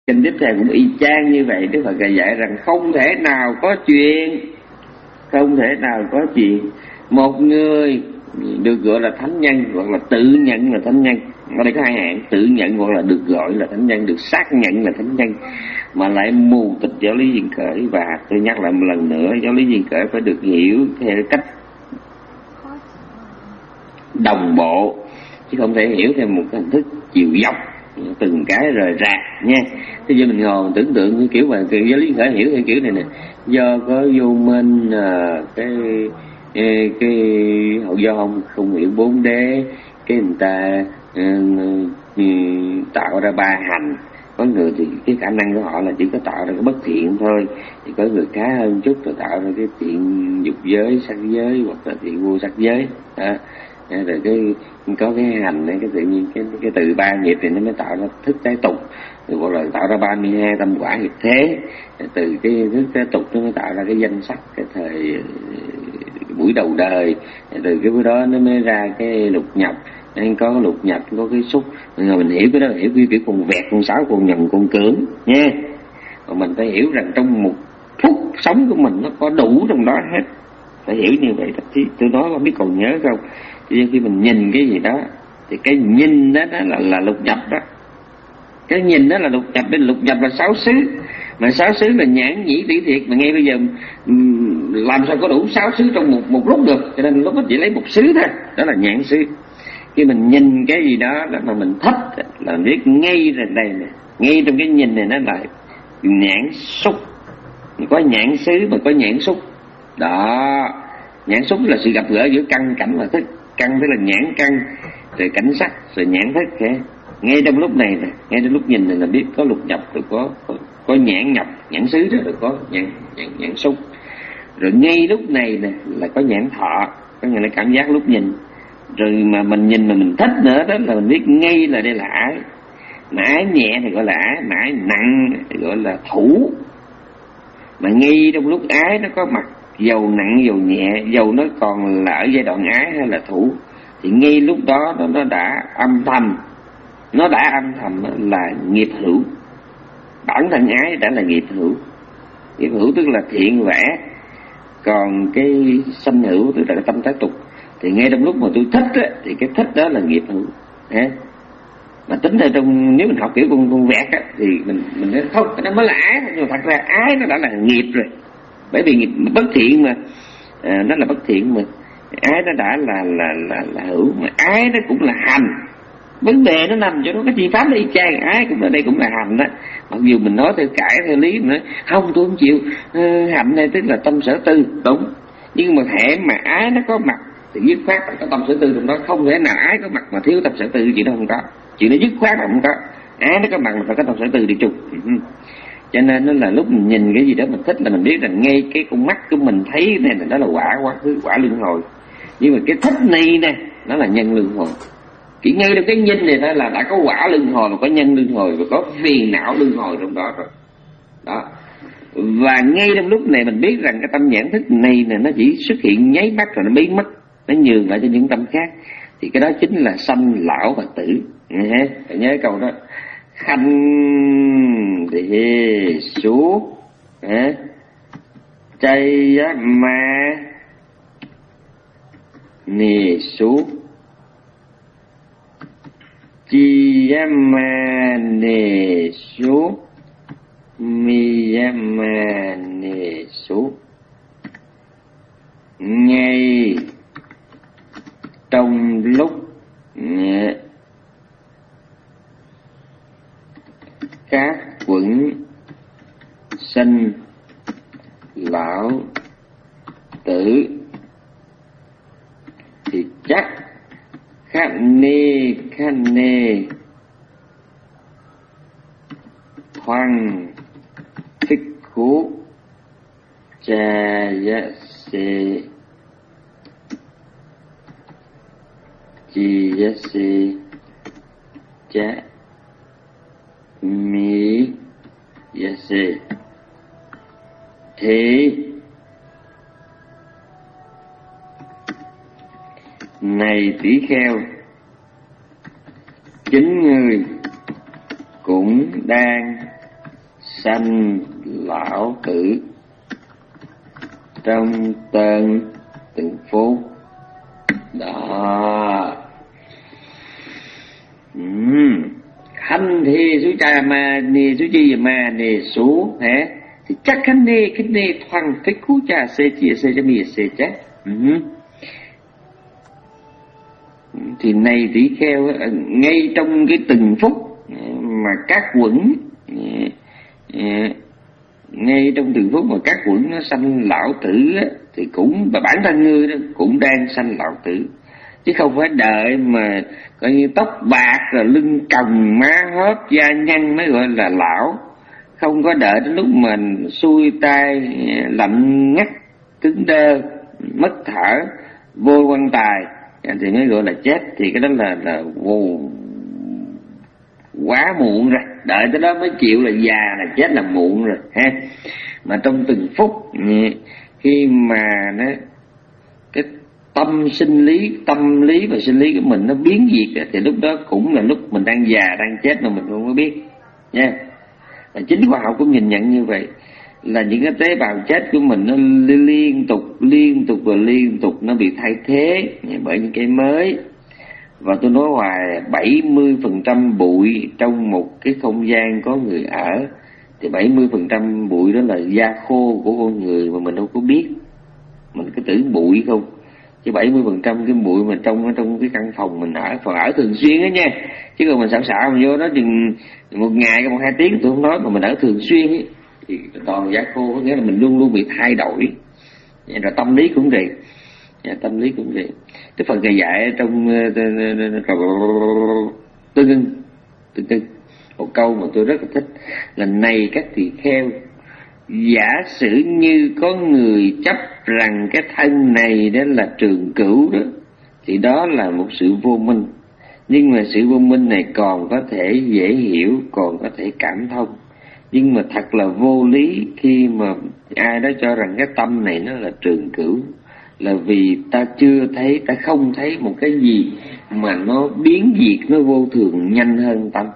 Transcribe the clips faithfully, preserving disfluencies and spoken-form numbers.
Kinh tiếp theo cũng y chang như vậy. Đức Phật dạy rằng không thể nào có chuyện, không thể nào có chuyện một người được gọi là thánh nhân hoặc là tự nhận là thánh nhân. Ở đây có hai hạng: tự nhận hoặc là được gọi là thánh nhân, được xác nhận là thánh nhân, mà lại mù tịch giáo lý duyên khởi. Và tôi nhắc lại một lần nữa, giáo lý duyên khởi phải được hiểu theo cách đồng bộ, chứ không thể hiểu theo một hình thức chiều dọc từng cái rời rạc nha. Thế giờ mình ngồi mình tưởng tượng cái kiểu mà cái giáo lý duyên khởi hiểu theo kiểu này nè: do có vô minh, à, cái cái, cái hậu do không không hiểu bốn đế, cái người ta uh, tạo ra ba hành. Có người thì cái khả năng của họ là chỉ có tạo ra cái bất thiện thôi, thì có người khá hơn chút rồi tạo ra cái thiện dục giới, sắc giới hoặc là thiện vô sắc giới. À, rồi cái có cái hành này, cái tự nhiên cái cái từ ba nghiệp thì nó mới tạo ra thức trái tục, rồi gọi là tạo ra ba mươi hai tâm quả nghiệp thế. Từ cái thức trái tục nó mới tạo ra cái danh sắc cái thời buổi đầu đời, từ cái bữa đó nó mới ra cái lục nhập, nên có cái lục nhập, có cái xúc. Rồi mình hiểu cái đó, hiểu cái kiểu con vẹt, con sáo, con nhầm, con cưỡng nha. Mà mình phải hiểu rằng trong một phút sống của mình nó có đủ trong đó hết, phải hiểu như vậy. Thì tôi nói không biết còn nhớ không, thì khi mình nhìn cái gì đó thì cái nhìn đó, đó là, là lục nhập đó. Cái nhìn đó là lục nhập, bên lục nhập là sáu xứ, mà sáu xứ là nhãn nhĩ tỷ thiệt, mà ngay bây giờ làm sao có đủ sáu xứ trong một một lúc được, cho nên lúc đó chỉ lấy một xứ thôi, đó là nhãn xứ. Khi mình nhìn cái gì đó, đó mà mình thích là mình biết ngay rồi đây nè, ngay trong cái nhìn này nó là nhãn xúc. Có nhãn xứ mà có nhãn xúc đó. Nhãn xúc là sự gặp gỡ giữa căn, cảnh và thức. Căn tức là nhãn căn, rồi cảnh sắc, rồi nhãn thức. Kìa. Ngay trong lúc này nè, ngay trong lúc nhìn này là biết có lục nhập, rồi có có, có nhãn nhập, nhãn xứ đó, rồi có nhãn nhãn nhãn xúc. Rồi ngay lúc này nè là có nhãn thọ, có nghĩa là cảm giác lúc nhìn. Rồi mà mình nhìn mà mình thích nữa đó là mình biết ngay là đây là ái. Mà ái nhẹ thì gọi là ái, mà ái nặng thì gọi là thủ. Mà ngay trong lúc ái nó có mặt, dầu nặng dầu nhẹ, dầu nó còn là ở giai đoạn ái hay là thủ, thì ngay lúc đó nó, nó đã âm thầm, nó đã âm thầm là nghiệp hữu. Bản thân ái đã là nghiệp hữu. Nghiệp hữu tức là thiện và ác. Còn cái sanh hữu tức là cái tâm thái tục. Thì ngay trong lúc mà tôi thích á, thì cái thích đó là nghiệp hữu. Hả? Mà tính ra trong, nếu mình học kiểu con, con vẹt á, thì mình mình nói không, nó mới là ái. Nhưng mà thật ra ái nó đã là nghiệp rồi. Bởi vì nghiệp bất thiện mà, à, nó là bất thiện mà. Ái nó đã là là là, là hữu, mà ái nó cũng là hành. Vấn đề nó nằm cho nó cái chi pháp nó y chang, ái cũng ở đây cũng là hành đó. Mặc dù mình nói theo cải theo lý, mình nói không tôi không chịu, uh, hạnh này tức là tâm sở tư, đúng. Nhưng mà hệ mà ái nó có mặt thì dứt khoát có tâm sở tư trong đó. Không thể nào ái có mặt mà thiếu tâm sở tư, chuyện đó không có. Chuyện nó dứt khoát là không có. Ái nó có mặt mà phải có tâm sở tư đi chung. Cho nên nó là lúc mình nhìn cái gì đó mình thích là mình biết rằng ngay cái con mắt của mình thấy này là đó là quả quá khứ, quả luân hồi. Nhưng mà cái thích này nè nó là nhân luân hồi. Chỉ ngay trong cái nhìn này đó là đã có quả luân hồi, và có nhân luân hồi, và có phiền não luân hồi trong đó rồi. Đó. Và ngay trong lúc này mình biết rằng cái tâm nhãn thức này nè nó chỉ xuất hiện nháy mắt rồi nó biến mất, nó nhường lại cho những tâm khác. Thì cái đó chính là sanh lão và tử. Phải nhớ câu đó. Khanh đề số chay ma nề số chi ma nề số mi ma nề số. Ngay trong lúc các quẩn sinh lão tử thì chắc khát nê khát nê hoang thích khú cha ya se chi ya se cha mi ya se. Thế này tỷ kheo, chính người cũng đang sanh lão tử trong từng từng phút đó. uhm. Hành thì sú trà mà nì sú chi mà nì sú hả thì chắc khánh nê khánh nê thoang phích cú trà xê chia xê cho mì xê chắc. uhm. Thì này tỷ kheo ngay trong cái từng phút mà các quẩn, ngay trong từng phút mà các quẩn nó sanh lão tử á, thì cũng bản thân ngươi đó cũng đang sanh lão tử, chứ không phải đợi mà coi như tóc bạc rồi lưng còng má hóp da nhăn mới gọi là lão. Không có đợi đến lúc mà xuôi tay lạnh ngắt cứng đơ mất thở vô quan tài thì mới gọi là chết. Thì cái đó là là vô quá muộn rồi, đợi tới đó mới chịu là già là chết là muộn rồi ha. Mà trong từng phút khi mà nó cái tâm sinh lý tâm lý và sinh lý của mình nó biến diệt thì lúc đó cũng là lúc mình đang già đang chết mà mình không có biết nha. Và chính khoa học cũng nhìn nhận như vậy, là những cái tế bào chết của mình nó liên tục liên tục và liên tục nó bị thay thế bởi những cái mới. Và tôi nói hoài bảy mươi phần trăm bụi trong một cái không gian có người ở thì bảy mươi phần trăm bụi đó là da khô của con người mà mình đâu có biết, mình cứ tưởng bụi không, chứ bảy mươi phần trăm cái bụi mà trong trong cái căn phòng mình ở, phòng ở thường xuyên đó nha, chứ còn mình xạo xạo mình vô đó chừng một ngày một hai tiếng tôi không nói, mà mình ở thường xuyên ấy, thì toàn da khô, có nghĩa là mình luôn luôn bị thay đổi. Rồi tâm lý cũng vậy, tâm lý cũng vậy. Cái phần này dạy trong tương ưng tương ưng một câu mà tôi rất là thích là: này các tỳ kheo, giả sử như có người chấp rằng cái thân này đó là trường cửu đó, thì đó là một sự vô minh. Nhưng mà sự vô minh này còn có thể dễ hiểu, còn có thể cảm thông. Nhưng mà thật là vô lý khi mà ai đó cho rằng cái tâm này nó là trường cửu, là vì ta chưa thấy, ta không thấy một cái gì mà nó biến diệt, nó vô thường nhanh hơn tâm.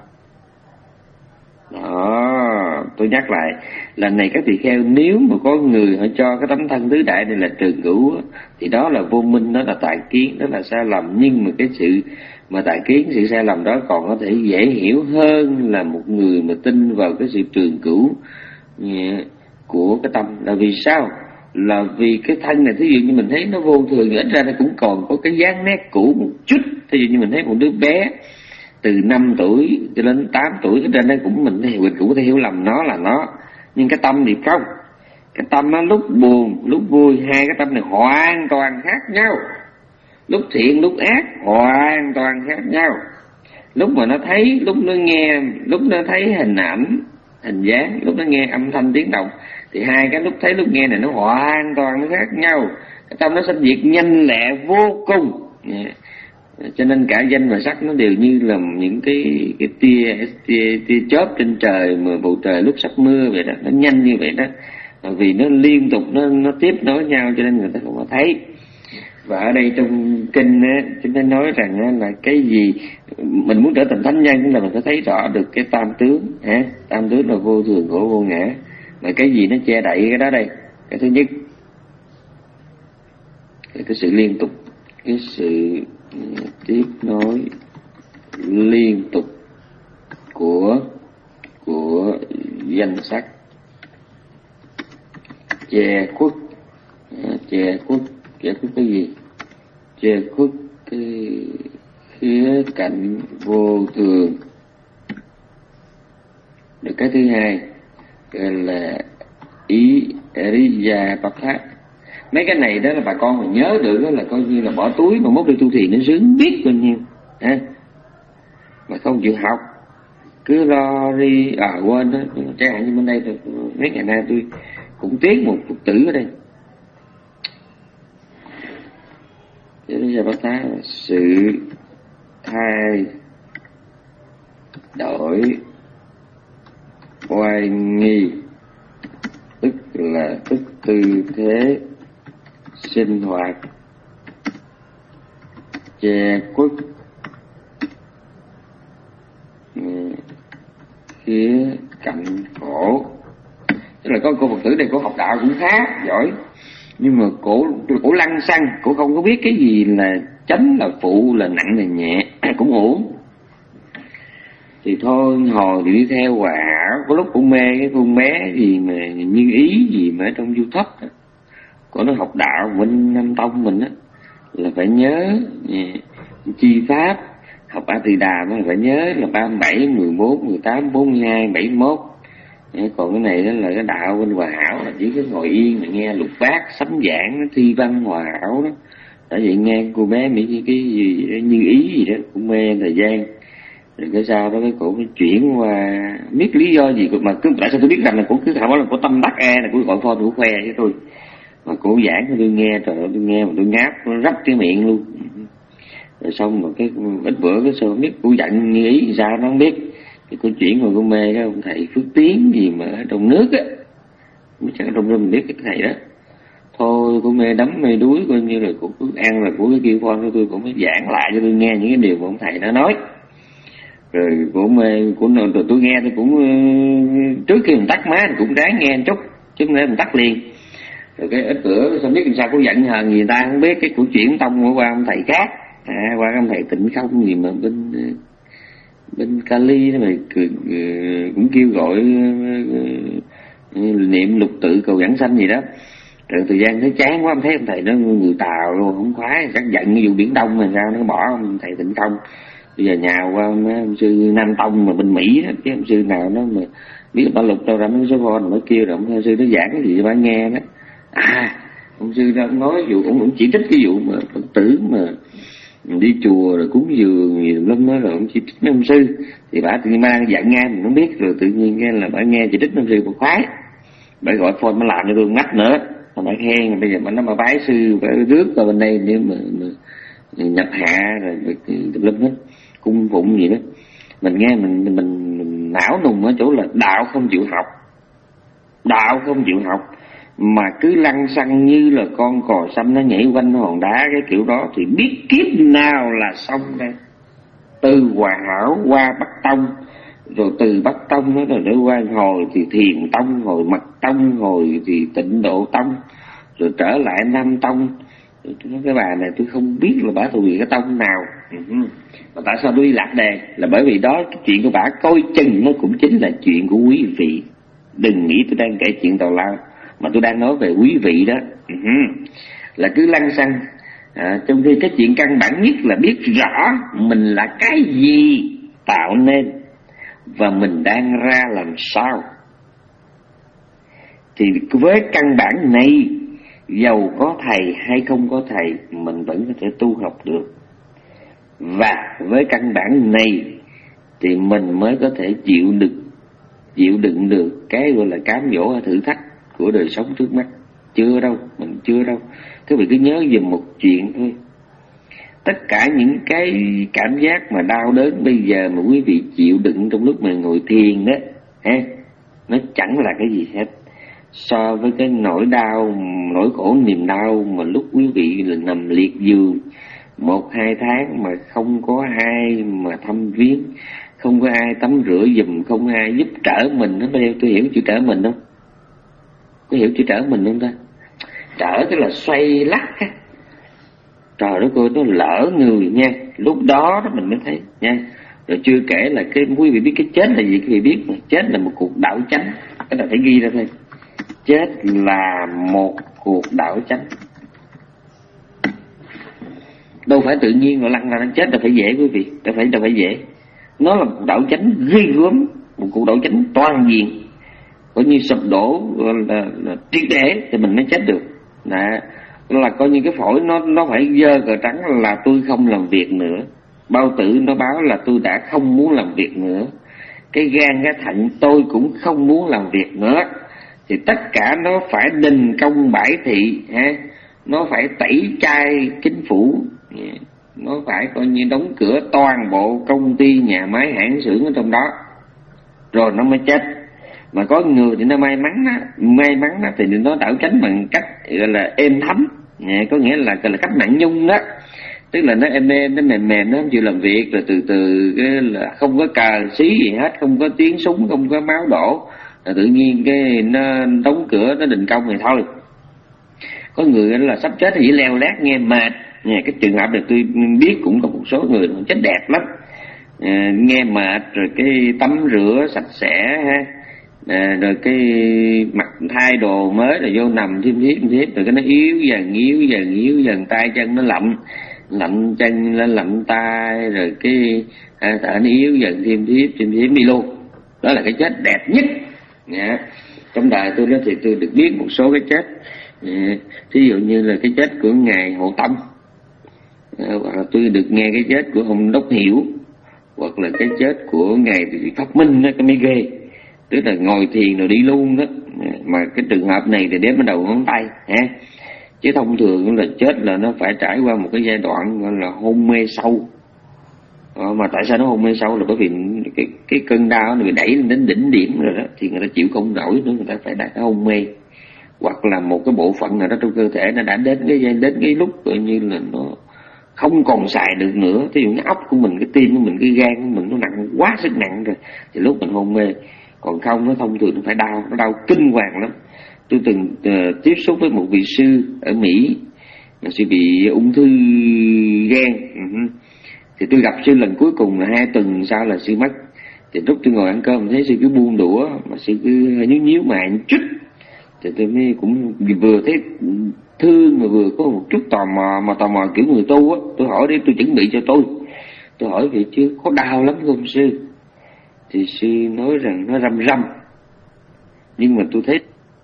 Đó, tôi nhắc lại là này các tỳ kheo, nếu mà có người họ cho cái tấm thân tứ đại này là trường cửu thì đó là vô minh, đó là tà kiến, đó là sai lầm. Nhưng mà cái sự mà tà kiến, sự sai lầm đó còn có thể dễ hiểu hơn là một người mà tin vào cái sự trường cửu của cái tâm. Là vì sao? Là vì cái thân này, thí dụ như mình thấy nó vô thường, ít ra nó cũng còn có cái dáng nét cũ một chút. Thí dụ như mình thấy một đứa bé từ năm tuổi cho đến tám tuổi, cái trên đó cũng mình mình cũng có thể hiểu lầm nó là nó. Nhưng cái tâm thì không, cái tâm nó lúc buồn lúc vui, hai cái tâm này hoàn toàn khác nhau. Lúc thiện lúc ác hoàn toàn khác nhau. Lúc mà nó thấy, lúc nó nghe, lúc nó thấy hình ảnh hình dáng, lúc nó nghe âm thanh tiếng động, thì hai cái lúc thấy lúc nghe này nó hoàn toàn nó khác nhau. Cái tâm nó sinh diệt nhanh lẹ vô cùng. Cho nên cả danh và sắc nó đều như là những cái cái tia tia, tia chớp trên trời, mà bầu trời lúc sắp mưa vậy đó, nó nhanh như vậy đó. Vì nó liên tục nó nó tiếp nối nhau cho nên người ta không có thấy. Và ở đây trong kinh á, chúng ta nói rằng á, là cái gì mình muốn trở thành thánh nhân là mình phải thấy rõ được cái tam tướng ha. Tam tướng là vô thường khổ vô ngã. Mà cái gì nó che đậy cái đó đây? Cái thứ nhất là cái sự liên tục, cái sự tiếp nối liên tục của của danh sắc, che khuất che khuất che khuất cái gì? Che khuất cái khía cạnh vô thường. Được cái thứ hai gọi là ý Ariya Patha. Mấy cái này đó là bà con mà nhớ được đó là coi như là bỏ túi mà mốt đi tu thiền nó sướng biết bao nhiêu ha. Mà không chịu học, cứ lo đi à quên đó. Chẳng hạn như bên đây tôi, mấy ngày nay tôi cũng tiếc một Phật tử ở đây. Ariya Patha là sự thay đổi oai nghi, tức là tức tư thế sinh hoạt che khuất khía cạnh khổ Tức là có cô Phật tử này cổ học đạo cũng khá giỏi, nhưng mà cổ cổ lăng xăng, cổ không có biết cái gì là chánh là phụ, là nặng là nhẹ cũng uổng. Thì thôi hồi thì đi theo Hòa Hảo, có lúc cũng mê cái con bé gì mà Như Ý gì mà ở trong YouTube cổ nó học đạo bên Nam Tông mình á là phải nhớ chi pháp, học A Tỳ Đà nó phải nhớ là ba mươi bảy, mười bốn, mười tám, bốn mươi hai, bảy mươi mốt. Còn cái này đó là cái đạo bên Hòa Hảo là chỉ có ngồi yên mà nghe lục bát sấm giảng, nó thi văn Hòa Hảo đó. Tại vậy nghe cô bé Mỹ cái, cái gì Như Ý gì đó cũng mê thời gian. Rồi cái sau đó cái cổ mới chuyển qua biết lý do gì mà cứ tại sao tôi biết rằng là cổ cứ thảo là cổ tâm đắc e là cổ gọi phone cổ khoe với tôi. Mà cổ giảng cho tôi nghe, trời ơi tôi nghe mà tôi ngáp nó rách cái miệng luôn. Rồi xong mà cái ít bữa cái sao biết cổ giận Như Ý sao nó không biết. Thì cô chuyển qua cô mê cái ông thầy Phước Tiến gì mà ở trong nước á, chắc ở trong nước mình biết cái thầy đó. Thôi cô mê đắm mê đuối coi như là cô cứ ăn là của cái kêu phone của tôi, cũng mới giảng lại cho tôi nghe những cái điều mà ông thầy đã nói. Rồi cô mê của tôi, tôi nghe tôi cũng trước khi mình tắt má thì cũng ráng nghe một chút chứ không để mình tắt liền. Rồi cái ít bữa sao biết làm sao cô giận hờn người ta không biết, cái cuộc chuyển tông qua ông thầy khác, à, qua ông thầy Tịnh Không gì mà bên bên Cali đó mà cũng kêu gọi niệm lục tự cầu vãng sanh gì đó. Rồi thời gian thấy chán quá, em thấy ông thầy nó người Tàu luôn không khoái, chắc giận cái vụ Biển Đông mà sao nó bỏ ông thầy Tịnh Không. Bây giờ nhào qua ông sư Nam Tông mà bên Mỹ đó, cái ông sư nào nó mà biết bà lục đâu ra mấy số phone nó kêu rồi ông sư nó giảng cái gì cho bà nghe đó. À ông sư đó nói vụ ông cũng chỉ trích cái vụ mà Phật tử mà đi chùa rồi cúng dường nhiều lắm đó, rồi ông chỉ trích mấy ông sư thì bà tự nhiên mang giận nghe mình không biết, rồi tự nhiên nghe là bà nghe chỉ trích ông sư bà khoái, bà gọi phone nó làm cho tôi ngắt nữa, mà bà khen bây giờ mà nó mà bái sư bà rước vào bên đây nếu mà, mà nhập hạ rồi lâm hết cung phụng gì đó. Mình nghe mình mình, mình, mình não nùng ở chỗ là đạo không chịu học, đạo không chịu học mà cứ lăng xăng như là con cò xanh nó nhảy quanh hòn đá cái kiểu đó thì biết kiếp nào là xong đây. Từ Hòa Hảo qua Bắc Tông, rồi từ Bắc Tông nó rồi để qua hồi thì Thiền Tông, hồi Mật Tông, hồi thì Tịnh Độ Tông, rồi trở lại Nam Tông. Tôi nói cái bà này tôi không biết là bà thuộc về cái tông nào. Mà tại sao tôi đi lạc đề là bởi vì đó cái chuyện của bà coi chừng nó cũng chính là chuyện của quý vị. Đừng nghĩ tôi đang kể chuyện tào lao, mà tôi đang nói về quý vị đó. Là cứ lăng xăng, à, trong khi cái chuyện căn bản nhất là biết rõ mình là cái gì tạo nên và mình đang ra làm sao. Thì với căn bản này, dầu có thầy hay không có thầy mình vẫn có thể tu học được. Và với căn bản này thì mình mới có thể chịu được chịu đựng được cái gọi là cám dỗ hay thử thách của đời sống trước mắt. Chưa đâu, mình chưa đâu. Các vị cứ nhớ dùm một chuyện thôi. Tất cả những cái cảm giác mà đau đớn bây giờ mà quý vị chịu đựng trong lúc mà ngồi thiền đó, ha, nó chẳng là cái gì hết so với cái nỗi đau, nỗi khổ niềm đau mà lúc quý vị là nằm liệt giường một hai tháng mà không có ai mà thăm viếng, không có ai tắm rửa giùm, không ai giúp trở mình. Nó đeo tôi hiểu chữ trở mình không? Có hiểu chữ trở mình không ta? Trở tức là xoay lắc á. Trời đất ơi, nó lỡ người nha. Lúc đó đó mình mới thấy nha. Rồi chưa kể là cái quý vị biết cái chết là gì, quý vị biết mà. Chết là một cuộc đảo chánh. Cái này phải ghi ra thôi. Chết là một cuộc đảo chánh. Đâu phải tự nhiên rồi lăn ra nó chết là phải dễ quý vị. Đâu phải, đâu phải dễ. Nó là một đảo chánh ghê gớm. Một cuộc đảo chánh toàn diện. Coi như sụp đổ là, là, là triệt để thì mình mới chết được. Đó. Là coi như cái phổi nó nó phải dơ cờ trắng là tôi không làm việc nữa. Bao tử nó báo là tôi đã không muốn làm việc nữa. Cái gan cái thận tôi cũng không muốn làm việc nữa. Thì tất cả nó phải đình công bãi thị ha. Nó phải tẩy chay chính phủ. Nó phải coi như đóng cửa toàn bộ công ty, nhà máy, hãng xưởng ở trong đó. Rồi nó mới chết. Mà có người thì nó may mắn đó, may mắn đó, thì nó đảo tránh bằng cách gọi là êm thấm, có nghĩa là gọi là cách nặng nhung đó, tức là nó êm êm, nó mềm mềm, nó không chịu làm việc, rồi từ từ cái là không có cờ xí gì hết, không có tiếng súng, không có máu đổ, tự nhiên cái nó đóng cửa, nó đình công thì thôi. Có người là sắp chết thì chỉ leo lát nghe mệt. Nghe cái trường hợp này tôi biết cũng có một số người chết đẹp lắm, à, nghe mệt rồi cái tắm rửa sạch sẽ ha, à, rồi cái mặc thay đồ mới rồi vô nằm thiêm thiếp thiếp rồi cái nó yếu dần yếu dần yếu dần, tay chân nó lạnh lạnh chân lên lạnh tay, rồi cái à, thở nó yếu dần thiêm thiếp thiêm thiếp đi luôn. Đó là cái chết đẹp nhất. Dạ. Trong đời tôi đó thì tôi được biết một số cái chết, dạ. Thí dụ như là cái chết của ngài Hộ Tâm, à, hoặc là tôi được nghe cái chết của ông Đốc Hiểu, hoặc là cái chết của ngài Phát Minh đó, cái mới ghê, tức là ngồi thiền rồi đi luôn đó. Mà cái trường hợp này thì đếm ở đầu ngón tay ha. Chứ thông thường là chết là nó phải trải qua một cái giai đoạn gọi là hôn mê sâu. Ờ, mà tại sao nó hôn mê sâu là bởi vì cái cái cơn đau nó bị đẩy lên đến đỉnh điểm rồi đó, thì người ta chịu không nổi nữa, người ta phải đặt hôn mê, hoặc là một cái bộ phận nào đó trong cơ thể nó đã đến cái đến cái lúc tự như là nó không còn xài được nữa. Ví dụ cái óc của mình, cái tim của mình, cái gan của mình nó nặng quá sức nặng rồi thì lúc mình hôn mê. Còn không, nó thông thường nó phải đau, nó đau kinh hoàng lắm. Tôi từng uh, tiếp xúc với một vị sư ở Mỹ, mà sư bị ung thư gan. Uh-huh. Thì tôi gặp sư lần cuối cùng là hai tuần sau là sư mất. Thì lúc tôi ngồi ăn cơm thấy sư cứ buông đũa, mà sư cứ nhíu nhíu mày chút. Thì tôi mới cũng vừa thấy thương mà vừa có một chút tò mò, mà tò mò kiểu người tu á. Tôi hỏi để tôi chuẩn bị cho tôi. Tôi hỏi vậy chứ có đau lắm không sư? Thì sư nói rằng nó răm răm. Nhưng mà tôi thấy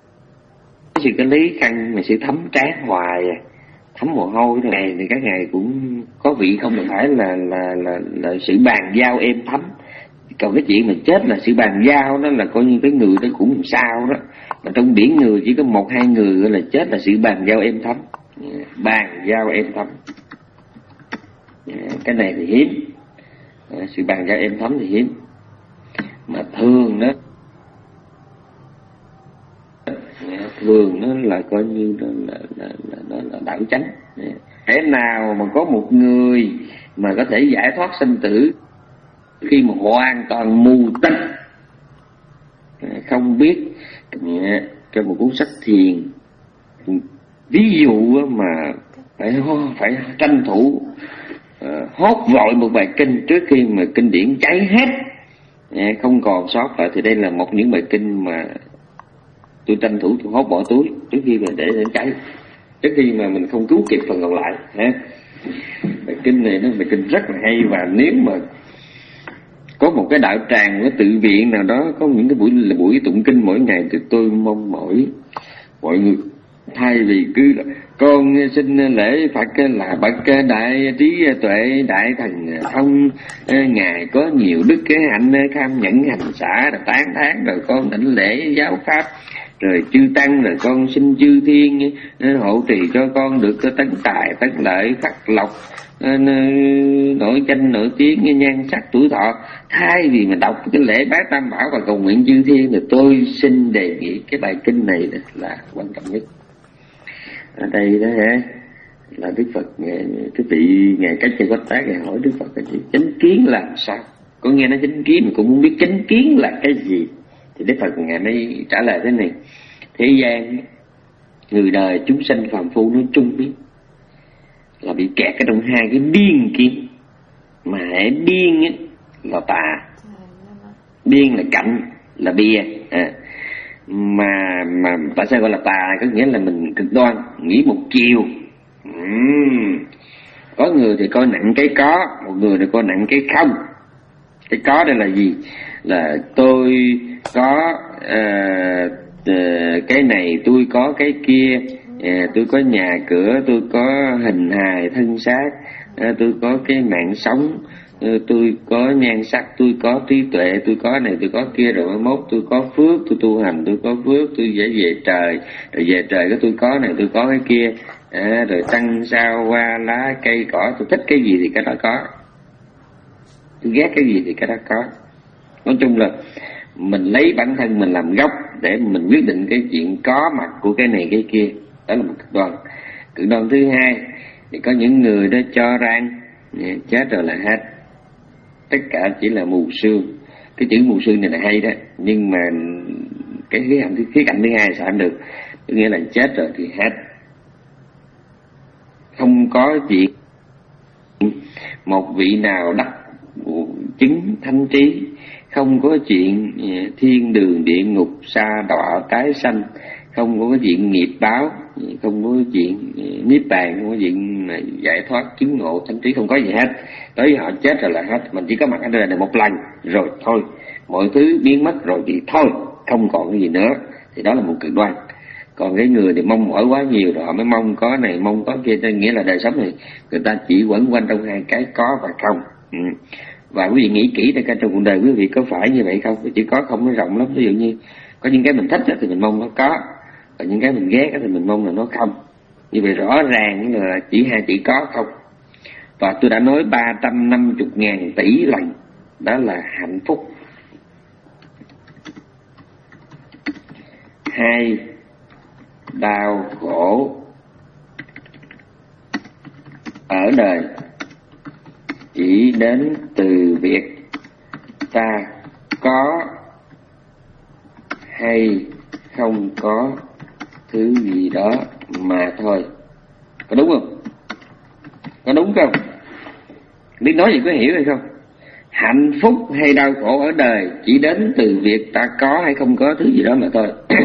sư cái lấy khăn mà sư thấm trán hoài à, thấm mồ hôi thế này thì các ngài cũng có vị không phải là là là là sự bàn giao êm thấm. Còn cái chuyện mà chết là sự bàn giao đó là coi như cái người đó cũng sao đó. Mà trong biển người chỉ có một hai người gọi là chết là sự bàn giao êm thấm. Bàn giao êm thấm, cái này thì hiếm. Sự bàn giao êm thấm thì hiếm. Mà thường đó, thường nó là coi như là là là, là, là, là đạo chánh. Thế nào mà có một người mà có thể giải thoát sinh tử khi mà hoàn toàn mù tịch, không biết, trong một cuốn sách thiền, ví dụ mà phải phải tranh thủ uh, hốt vội một bài kinh trước khi mà kinh điển cháy hết, không còn sót lại, thì đây là một những bài kinh mà tôi tranh thủ tôi hốt bỏ túi trước khi mà để đến cháy, trước khi mà mình không cứu kịp phần còn lại. Ha, bài kinh này nó bài kinh rất là hay. Và nếu mà có một cái đạo tràng, cái tự viện nào đó có những cái buổi buổi tụng kinh mỗi ngày, thì tôi mong mỏi mọi người thay vì cứ con xin lễ Phật là bậc đại trí tuệ đại thần thông, ngài có nhiều đức cái hạnh kham nhẫn hành xả rồi tán thán, rồi con đảnh lễ giáo pháp, rồi chư tăng, rồi con xin chư thiên hộ trì cho con được tấn tài tấn lợi phát lộc, nổi danh nổi tiếng nhan sắc tuổi thọ. Thay vì mà đọc cái lễ bái tam bảo và cầu nguyện chư thiên, thì tôi xin đề nghị cái bài kinh này là quan trọng nhất. Ở đây đó hả, là Đức Phật cái vị ngài Cách Chân Quách Tác ngài hỏi Đức Phật là gì? Chánh kiến làm sao? Có nghe nói chánh kiến mà cũng không biết chánh kiến là cái gì. Thì Đức Phật ngài mới trả lời thế này: thế gian người đời chúng sanh phàm phu nói chung biết là bị kẹt ở trong hai cái biên kiến. Mà hãy biên ấy là tà, biên là cạnh là bia. À, mà mà tại sao gọi là tà? Có nghĩa là mình cực đoan, nghĩ một chiều. uhm. Có người thì coi nặng cái có, một người thì coi nặng cái không. Cái có đây là gì? Là tôi có uh, uh, cái này, tôi có cái kia, uh, tôi có nhà cửa, tôi có hình hài thân xác, uh, tôi có cái mạng sống, uh, tôi có nhan sắc, tôi có trí tuệ, tôi có này, tôi có kia, rồi mới mốt tôi có phước, tôi tu hành, tôi có phước, tôi dễ về trời, rồi về trời có tôi có này, tôi có cái kia, à, rồi trăng sao hoa lá cây cỏ, tôi thích cái gì thì cái đó có, tôi ghét cái gì thì cái đó có. Nói chung là mình lấy bản thân mình làm gốc để mình quyết định cái chuyện có mặt của cái này cái kia. Đó là một cực đoan. Cực đoan thứ hai thì có những người đó cho rằng chết rồi là hết, tất cả chỉ là mù sương. Cái chữ mù sương này là hay đó, nhưng mà cái khía cạnh, khía cạnh thứ hai sao được, nghĩa là chết rồi thì hết, không có chuyện một vị nào đắc chứng thánh trí, không có chuyện thiên đường địa ngục sa đọa tái sanh, không có chuyện nghiệp báo, không có chuyện niết bàn, không có chuyện giải thoát chứng ngộ thánh trí, không có gì hết. Tới khi họ chết rồi là hết, mình chỉ có mặt ở đời này một lần rồi thôi, mọi thứ biến mất rồi thì thôi, không còn cái gì nữa. Thì đó là một cực đoan. Còn cái người thì mong mỏi quá nhiều rồi họ mới mong có này mong có kia, nghĩa là đời sống này người ta chỉ quẩn quanh trong hai cái có và không. Ừ. Và quý vị nghĩ kỹ ra trong cuộc đời quý vị có phải như vậy không? Chỉ có không nó rộng lắm. Ví dụ như có những cái mình thích thì mình mong nó có, còn những cái mình ghét thì mình mong là nó không. Như vậy rõ ràng là chỉ hai chỉ có không. Và tôi đã nói ba trăm năm mươi ngàn tỷ lần, đó là hạnh phúc. Hai, đau khổ ở đời chỉ đến từ việc ta có hay không có thứ gì đó mà thôi. Có đúng không? Có đúng không? Biết nói gì có hiểu hay không? Hạnh phúc hay đau khổ ở đời chỉ đến từ việc ta có hay không có thứ gì đó mà thôi.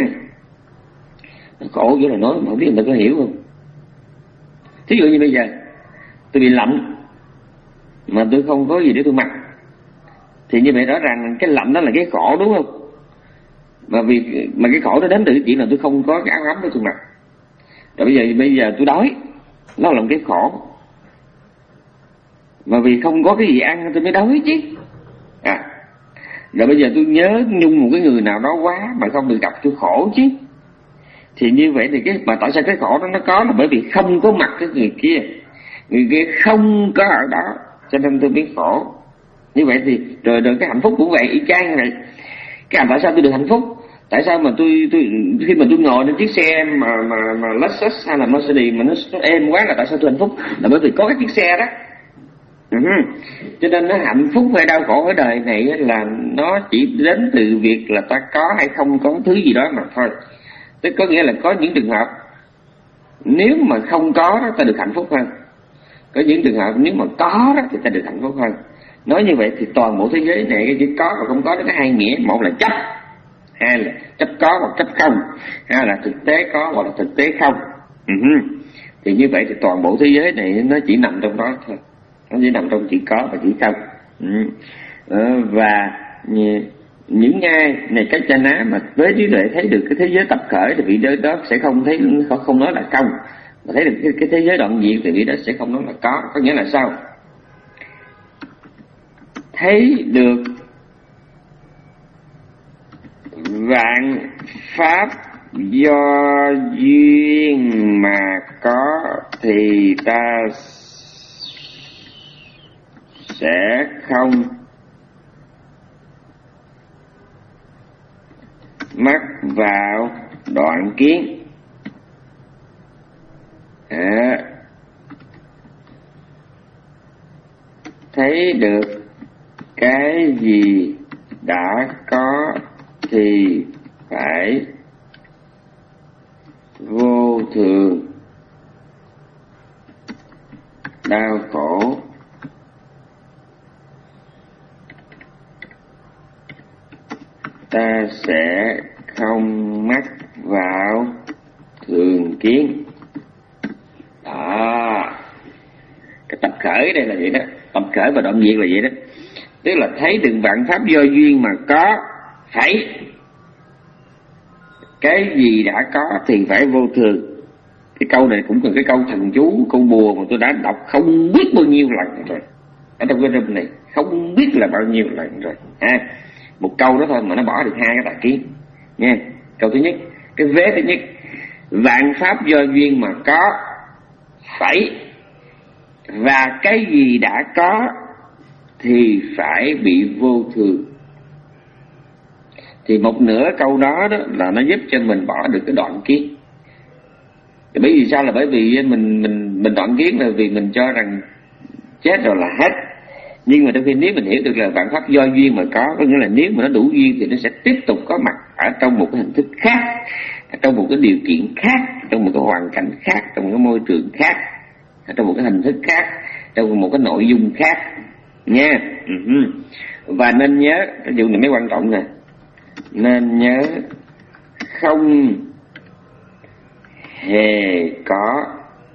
Khổ vậy là nói mà không biết người ta có hiểu không. Thí dụ như bây giờ tôi bị lạnh mà tôi không có gì để tôi mặc, thì như vậy rõ ràng cái lạnh đó là cái khổ, đúng không? Mà vì mà cái khổ đó đến từ cái chuyện là tôi không có cái áo ấm để tôi mặc. Rồi bây giờ bây giờ tôi đói, nó là một cái khổ. Mà vì không có cái gì ăn tôi mới đói chứ. À, rồi bây giờ tôi nhớ nhung một cái người nào đó quá mà không được gặp tôi khổ chứ. Thì như vậy thì cái mà tại sao cái khổ đó nó có là bởi vì không có mặt cái người kia, người kia không có ở đó, cho nên tôi biết khổ. Như vậy thì rồi rồi cái hạnh phúc cũng vậy, y chang như vậy. Cái tại sao tôi được hạnh phúc? Tại sao mà tôi tôi khi mà tôi ngồi trên chiếc xe mà mà mà Lexus hay là Mercedes mà nó, nó êm quá, là tại sao tôi hạnh phúc? Là bởi vì có cái chiếc xe đó. Uh-huh. Cho nên nó hạnh phúc hay đau khổ ở đời này là nó chỉ đến từ việc là ta có hay không có thứ gì đó mà thôi. Tức có nghĩa là có những trường hợp nếu mà không có đó ta được hạnh phúc hơn, có những trường hợp nếu mà có đó thì ta được hạnh phúc hơn. Nói như vậy thì toàn bộ thế giới này cái chữ có và không có nó có hai nghĩa. Một là chấp, hai là chấp có hoặc chấp không, hai là thực tế có hoặc là thực tế không. Uh-huh. Thì như vậy thì toàn bộ thế giới này nó chỉ nằm trong đó thôi, nó chỉ nằm trong chỉ có và chỉ không. Uh-huh. uh, và những ai này các cha ná mà với trí tuệ thấy được cái thế giới tập khởi thì vị đó, đó sẽ không thấy không nói là không, mà thấy được cái, cái thế giới đoạn diệt thì vị đó sẽ không nói là có. Có nghĩa là sao? Thấy được vạn pháp do duyên mà có thì ta sẽ không mắc vào đoạn kiến. À, thấy được cái gì đã có thì phải vô thường, đau khổ, ta sẽ không mắc vào thường kiến. Đó, cái tập khởi đây là vậy đó, tập khởi và đoạn diệt là vậy đó. Tức là thấy được vạn pháp do duyên mà có, phải cái gì đã có thì phải vô thường. Cái câu này cũng là cái câu thần chú, câu bùa mà tôi đã đọc không biết bao nhiêu lần rồi ở trong cái rừng này, không biết là bao nhiêu lần rồi. À, một câu đó thôi mà nó bỏ được hai cái tà kiến nha. Câu thứ nhất, cái vế thứ nhất, vạn pháp do duyên mà có, phải và cái gì đã có thì phải bị vô thường. Thì một nửa câu đó, đó là nó giúp cho mình bỏ được cái đoạn kiến. Thì bởi vì sao? Là bởi vì mình mình mình đoạn kiến là vì mình cho rằng chết rồi là hết. Nhưng mà trong khi nếu mình hiểu được là vạn pháp do duyên mà có, có nghĩa là nếu mà nó đủ duyên thì nó sẽ tiếp tục có mặt ở trong một cái hình thức khác, trong một cái điều kiện khác, trong một cái hoàn cảnh khác, trong một cái môi trường khác, trong một cái hình thức khác, trong một cái nội dung khác nha. Uh-huh. Và nên nhớ, cái vụ này mới quan trọng nè, nên nhớ không hề có